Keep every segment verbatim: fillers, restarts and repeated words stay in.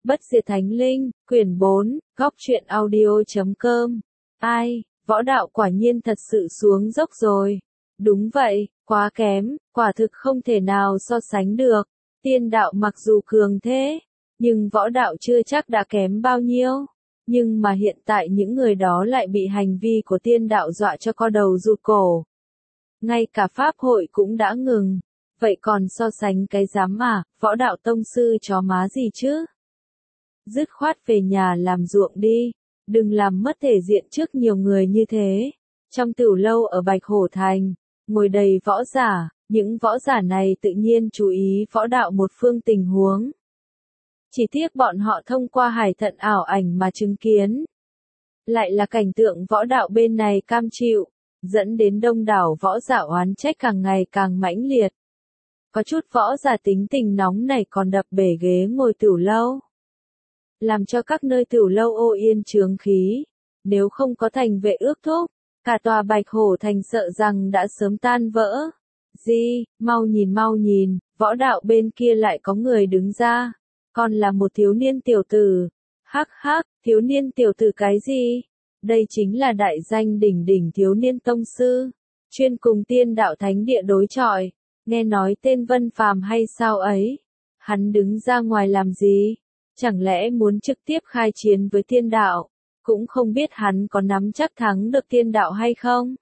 Bất diệt thánh linh, quyển bốn, góc truyện audio chấm com. Ai, võ đạo quả nhiên thật sự xuống dốc rồi. Đúng vậy, quá kém, quả thực không thể nào so sánh được. Tiên đạo mặc dù cường thế, nhưng võ đạo chưa chắc đã kém bao nhiêu. Nhưng mà hiện tại những người đó lại bị hành vi của tiên đạo dọa cho co đầu rụt cổ. Ngay cả pháp hội cũng đã ngừng. Vậy còn so sánh cái dám mà, võ đạo tông sư chó má gì chứ? Dứt khoát về nhà làm ruộng đi, đừng làm mất thể diện trước nhiều người như thế. Trong tửu lâu ở Bạch Hổ Thành, ngồi đầy võ giả, những võ giả này tự nhiên chú ý võ đạo một phương tình huống. Chỉ tiếc bọn họ thông qua hải thận ảo ảnh mà chứng kiến. Lại là cảnh tượng võ đạo bên này cam chịu, dẫn đến đông đảo võ giả oán trách càng ngày càng mãnh liệt. Có chút võ giả tính tình nóng này còn đập bể ghế ngồi tửu lâu. Làm cho các nơi tửu lâu ô yên chướng khí. Nếu không có thành vệ ước thúc, cả tòa Bạch Hổ Thành sợ rằng đã sớm tan vỡ. Gì, mau nhìn mau nhìn, võ đạo bên kia lại có người đứng ra. Còn là một thiếu niên tiểu tử. Hắc hắc, thiếu niên tiểu tử cái gì? Đây chính là đại danh đỉnh đỉnh thiếu niên tông sư. Chuyên cùng tiên đạo thánh địa đối chọi. Nghe nói tên Vân Phàm hay sao ấy? Hắn đứng ra ngoài làm gì? Chẳng lẽ muốn trực tiếp khai chiến với tiên đạo? Cũng không biết hắn có nắm chắc thắng được tiên đạo hay không?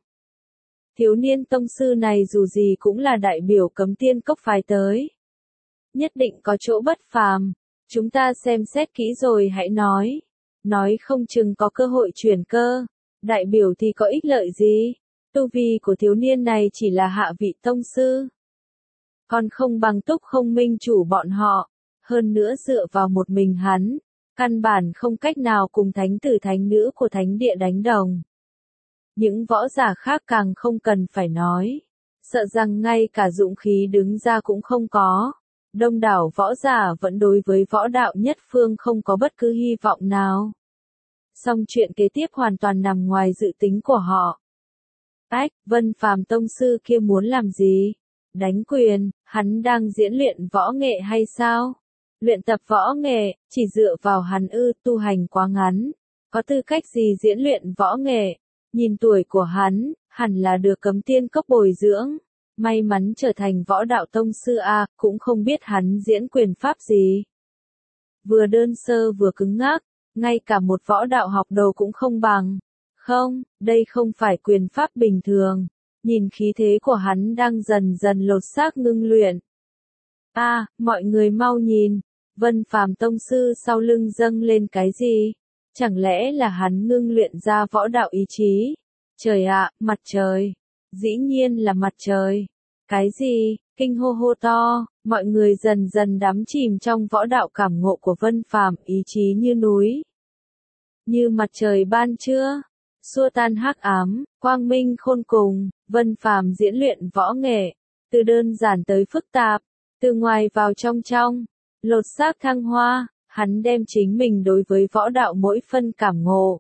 Thiếu niên tông sư này dù gì cũng là đại biểu cấm tiên cốc phái tới. Nhất định có chỗ bất phàm. Chúng ta xem xét kỹ rồi hãy nói. Nói không chừng có cơ hội chuyển cơ. Đại biểu thì có ích lợi gì? Tu vi của thiếu niên này chỉ là hạ vị tông sư. Còn không bằng Túc Không minh chủ bọn họ. Hơn nữa dựa vào một mình hắn, căn bản không cách nào cùng thánh tử thánh nữ của thánh địa đánh đồng. Những võ giả khác càng không cần phải nói, sợ rằng ngay cả dũng khí đứng ra cũng không có. Đông đảo võ giả vẫn đối với võ đạo nhất phương không có bất cứ hy vọng nào. Song chuyện kế tiếp hoàn toàn nằm ngoài dự tính của họ. Ách, Vân Phàm tông sư kia muốn làm gì? Đánh quyền, hắn đang diễn luyện võ nghệ hay sao? Luyện tập võ nghệ, chỉ dựa vào hắn ư, tu hành quá ngắn. Có tư cách gì diễn luyện võ nghệ? Nhìn tuổi của hắn, hẳn là được cấm tiên cốc bồi dưỡng. May mắn trở thành võ đạo tông sư A, cũng không biết hắn diễn quyền pháp gì. Vừa đơn sơ vừa cứng ngắc, ngay cả một võ đạo học đầu cũng không bằng. Không, đây không phải quyền pháp bình thường. Nhìn khí thế của hắn đang dần dần lột xác ngưng luyện. A, à, mọi người mau nhìn. Vân Phàm tông sư sau lưng dâng lên cái gì? Chẳng lẽ là hắn ngưng luyện ra võ đạo ý chí? Trời ạ, mặt trời. Dĩ nhiên là mặt trời. Cái gì? Kinh hô hô to, mọi người dần dần đắm chìm trong võ đạo cảm ngộ của Vân Phàm, ý chí như núi. Như mặt trời ban trưa, xua tan hắc ám, quang minh khôn cùng, Vân Phàm diễn luyện võ nghệ, từ đơn giản tới phức tạp, từ ngoài vào trong trong. Lột xác thăng hoa, hắn đem chính mình đối với võ đạo mỗi phân cảm ngộ.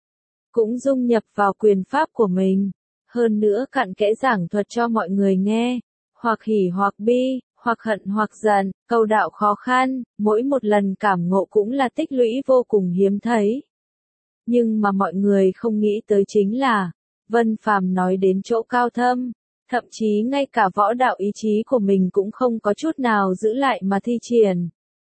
Cũng dung nhập vào quyền pháp của mình. Hơn nữa cặn kẽ giảng thuật cho mọi người nghe. Hoặc hỉ hoặc bi, hoặc hận hoặc giận, cầu đạo khó khăn, mỗi một lần cảm ngộ cũng là tích lũy vô cùng hiếm thấy. Nhưng mà mọi người không nghĩ tới chính là, Vân Phàm nói đến chỗ cao thâm. Thậm chí ngay cả võ đạo ý chí của mình cũng không có chút nào giữ lại mà thi triển.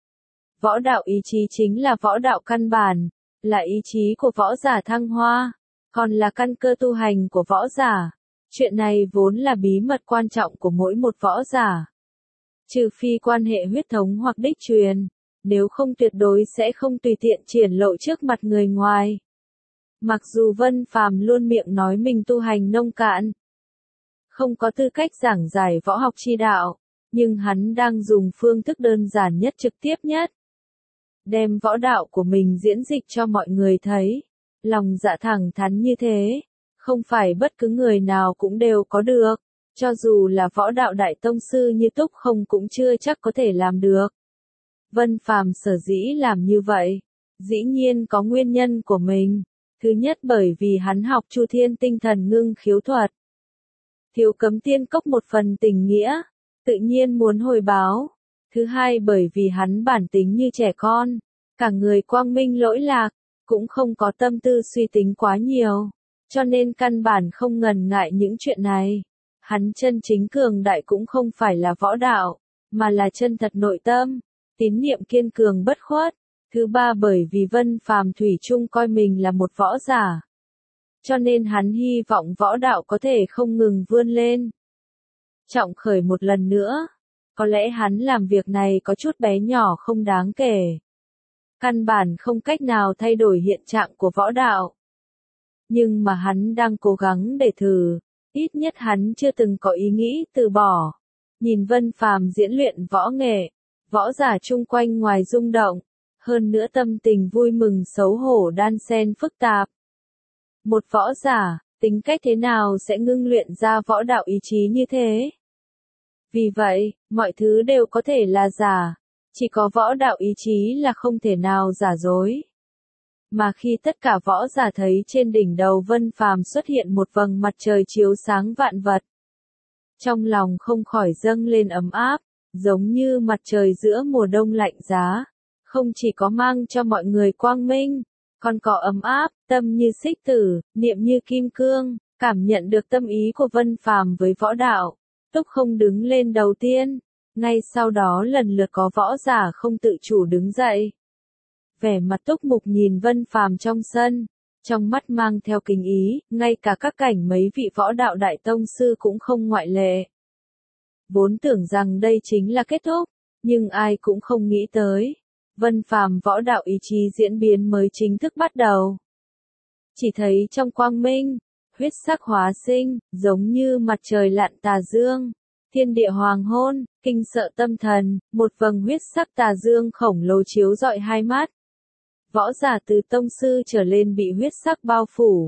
Võ đạo ý chí chính là võ đạo căn bản, là ý chí của võ giả thăng hoa, còn là căn cơ tu hành của võ giả. Chuyện này vốn là bí mật quan trọng của mỗi một võ giả. Trừ phi quan hệ huyết thống hoặc đích truyền, nếu không tuyệt đối sẽ không tùy tiện triển lộ trước mặt người ngoài. Mặc dù Vân Phàm luôn miệng nói mình tu hành nông cạn, không có tư cách giảng giải võ học chi đạo, nhưng hắn đang dùng phương thức đơn giản nhất trực tiếp nhất. Đem võ đạo của mình diễn dịch cho mọi người thấy. Lòng dạ thẳng thắn như thế, không phải bất cứ người nào cũng đều có được. Cho dù là võ đạo đại tông sư như Túc Không cũng chưa chắc có thể làm được. Vân Phàm sở dĩ làm như vậy, dĩ nhiên có nguyên nhân của mình. Thứ nhất bởi vì hắn học Chu Thiên tinh thần ngưng khiếu thuật. Thiếu cấm tiên cốc một phần tình nghĩa, tự nhiên muốn hồi báo. Thứ hai bởi vì hắn bản tính như trẻ con, Cả người quang minh lỗi lạc, cũng không có tâm tư suy tính quá nhiều, cho nên căn bản không ngần ngại những chuyện này. Hắn chân chính cường đại cũng không phải là võ đạo, mà là chân thật nội tâm, tín niệm kiên cường bất khuất. Thứ ba, bởi vì Vân Phàm thủy chung coi mình là một võ giả, cho nên hắn hy vọng võ đạo có thể không ngừng vươn lên, trọng khởi một lần nữa. Có lẽ hắn làm việc này có chút bé nhỏ không đáng kể, căn bản không cách nào thay đổi hiện trạng của võ đạo. Nhưng mà hắn đang cố gắng để thử, ít nhất hắn chưa từng có ý nghĩ từ bỏ. Nhìn Vân Phàm diễn luyện võ nghệ, võ giả chung quanh ngoài rung động, hơn nữa tâm tình vui mừng xấu hổ đan xen phức tạp. Một võ giả, tính cách thế nào sẽ ngưng luyện ra võ đạo ý chí như thế? Vì vậy, mọi thứ đều có thể là giả, chỉ có võ đạo ý chí là không thể nào giả dối. Mà khi tất cả võ giả thấy trên đỉnh đầu Vân Phàm xuất hiện một vầng mặt trời chiếu sáng vạn vật, trong lòng không khỏi dâng lên ấm áp, giống như mặt trời giữa mùa đông lạnh giá, không chỉ có mang cho mọi người quang minh, còn có ấm áp, tâm như xích tử, niệm như kim cương. Cảm nhận được tâm ý của Vân Phàm với võ đạo, Túc Không đứng lên đầu tiên, ngay sau đó lần lượt có võ giả không tự chủ đứng dậy. Vẻ mặt túc mục nhìn Vân Phàm trong sân, trong mắt mang theo kính ý, ngay cả các cảnh mấy vị võ đạo đại tông sư cũng không ngoại lệ. Vốn tưởng rằng đây chính là kết thúc, nhưng ai cũng không nghĩ tới, Vân Phàm võ đạo ý chí diễn biến mới chính thức bắt đầu. Chỉ thấy trong quang minh, huyết sắc hóa sinh, giống như mặt trời lặn tà dương, thiên địa hoàng hôn, kinh sợ tâm thần, một vầng huyết sắc tà dương khổng lồ chiếu rọi hai mắt. Võ giả từ tông sư trở lên bị huyết sắc bao phủ,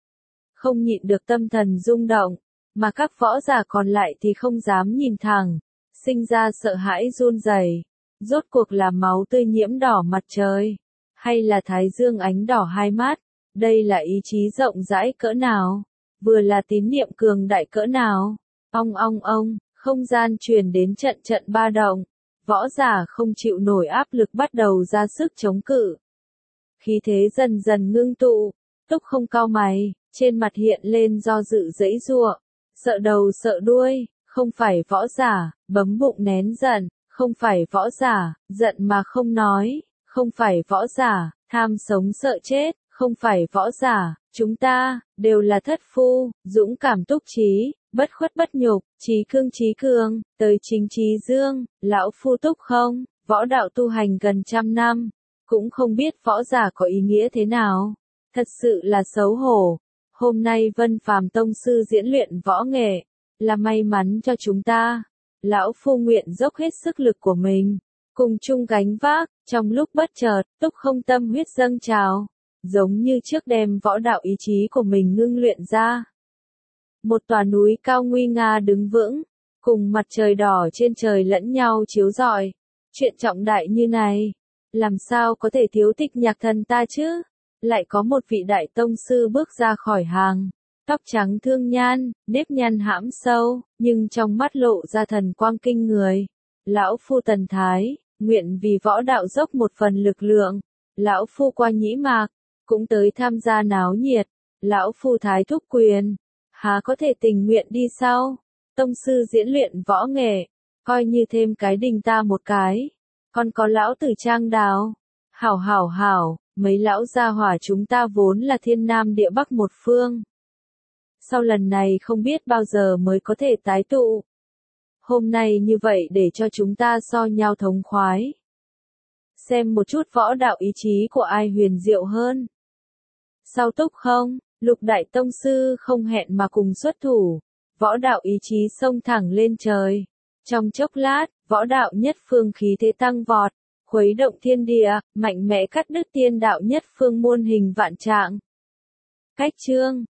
không nhịn được tâm thần rung động, mà các võ giả còn lại thì không dám nhìn thẳng, sinh ra sợ hãi run rẩy. Rốt cuộc là máu tươi nhiễm đỏ mặt trời, hay là thái dương ánh đỏ hai mắt? Đây là ý chí rộng rãi cỡ nào, vừa là tín niệm cường đại cỡ nào. Ong ong ong, không gian truyền đến trận trận ba động, võ giả không chịu nổi áp lực bắt đầu ra sức chống cự. Khí thế dần dần ngưng tụ, Túc Không cau mày, trên mặt hiện lên do dự giãy giụa, sợ đầu sợ đuôi, không phải võ giả, bấm bụng nén giận, không phải võ giả, giận mà không nói, không phải võ giả, tham sống sợ chết, không phải võ giả, chúng ta, đều là thất phu, dũng cảm túc trí, bất khuất bất nhục, trí cương trí cường, tới chính trí dương, lão phu Túc Không, võ đạo tu hành gần trăm năm, cũng không biết võ giả có ý nghĩa thế nào, thật sự là xấu hổ. Hôm nay Vân Phàm tông sư diễn luyện võ nghệ, là may mắn cho chúng ta. Lão phu nguyện dốc hết sức lực của mình, cùng chung gánh vác. Trong lúc bất chợt, Túc Không tâm huyết dâng trào, giống như trước đem võ đạo ý chí của mình ngưng luyện ra. Một tòa núi cao nguy nga đứng vững, cùng mặt trời đỏ trên trời lẫn nhau chiếu rọi. Chuyện trọng đại như này, làm sao có thể thiếu Tịch Nhạc Thần ta chứ? Lại có một vị đại tông sư bước ra khỏi hàng, tóc trắng thương nhan, nếp nhăn hãm sâu, nhưng trong mắt lộ ra thần quang kinh người. Lão phu Tần Thái, nguyện vì võ đạo dốc một phần lực lượng. Lão phu qua Nhĩ Mạc, cũng tới tham gia náo nhiệt. Lão phu Thái Thúc Quyền, há có thể tình nguyện đi sau? Tông sư diễn luyện võ nghệ, coi như thêm cái đình ta một cái. Còn có lão tử Trang Đào, hảo hảo hảo, mấy lão gia hỏa chúng ta vốn là thiên nam địa bắc một phương. Sau lần này không biết bao giờ mới có thể tái tụ. Hôm nay như vậy để cho chúng ta so nhau thống khoái. Xem một chút võ đạo ý chí của ai huyền diệu hơn. Sau Túc Không, Lục Đại Tông Sư không hẹn mà cùng xuất thủ. Võ đạo ý chí xông thẳng lên trời. Trong chốc lát, võ đạo nhất phương khí thế tăng vọt, khuấy động thiên địa, mạnh mẽ cắt đứt tiên đạo nhất phương muôn hình vạn trạng. Cách chương